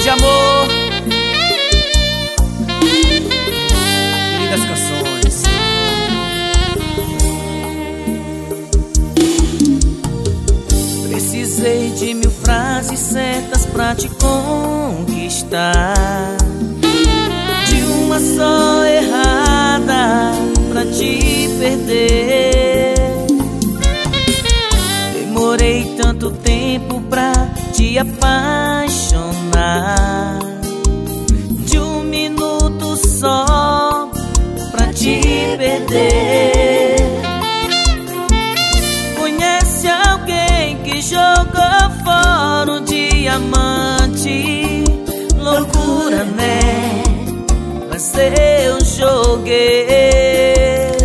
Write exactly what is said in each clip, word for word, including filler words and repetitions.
de amor. Lindas canções. Precisei de mil frases certas pra te conquistar, de uma só errada pra te perder. Demorei tanto tempo pra te apaixonar, de um minuto só pra te perder. Conhece alguém que jogou fora um diamante? Loucura, né? Mas eu joguei.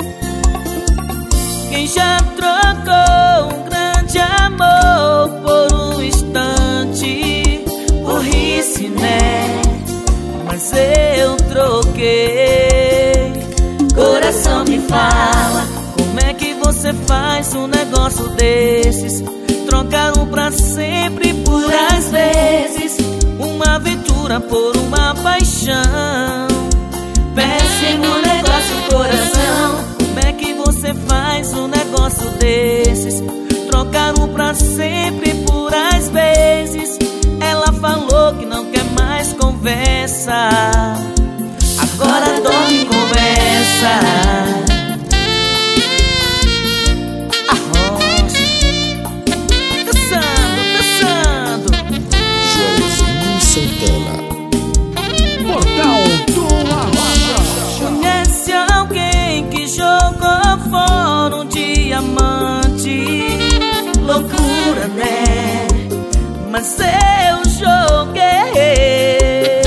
Quem já trocou um grande amor por um instante? Burrice, né? Mas eu troquei. Coração me fala, como é que você faz um negócio desses? Trocar um pra sempre por às vezes, uma aventura por uma paixão. Péssimo negócio, coração. Como é que você faz um negócio desses? Trocar um pra sempre por às vezes. Ela falou que não quer mais conversa, agora dorme e conversa. Arrocha, dançando, dançando. Joãozinho Santana, Portal do Arrocha. Conhece alguém que jogou fora um diamante? Loucura, né? Mas eu joguei.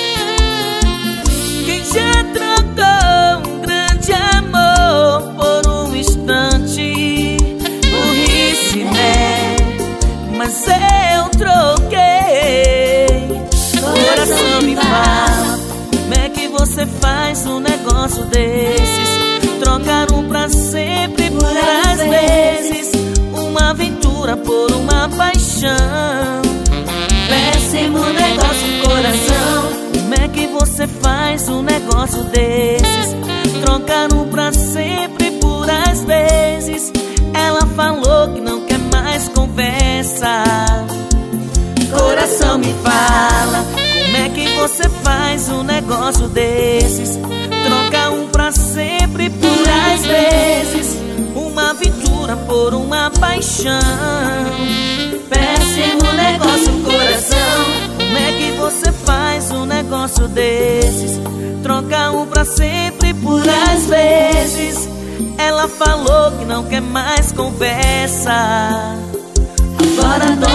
Quem já trocou um grande amor por um instante? Burrice, né? Mas eu troquei. Coração me fala, como é que você faz um negócio desses? Trocar um pra sempre por às vezes, uma aventura por uma paixão. Péssimo negócio, coração. Como é que você faz um negócio desses? Trocar um pra sempre por às vezes. Ela falou que não quer mais conversa. Coração me fala, como é que você faz um negócio desses? Trocar um pra sempre por às vezes, uma aventura por uma paixão. Péssimo negócio, coração. Como é que você faz um negócio desses? Trocar um pra sempre por às vezes. Ela falou que não quer mais conversa, agora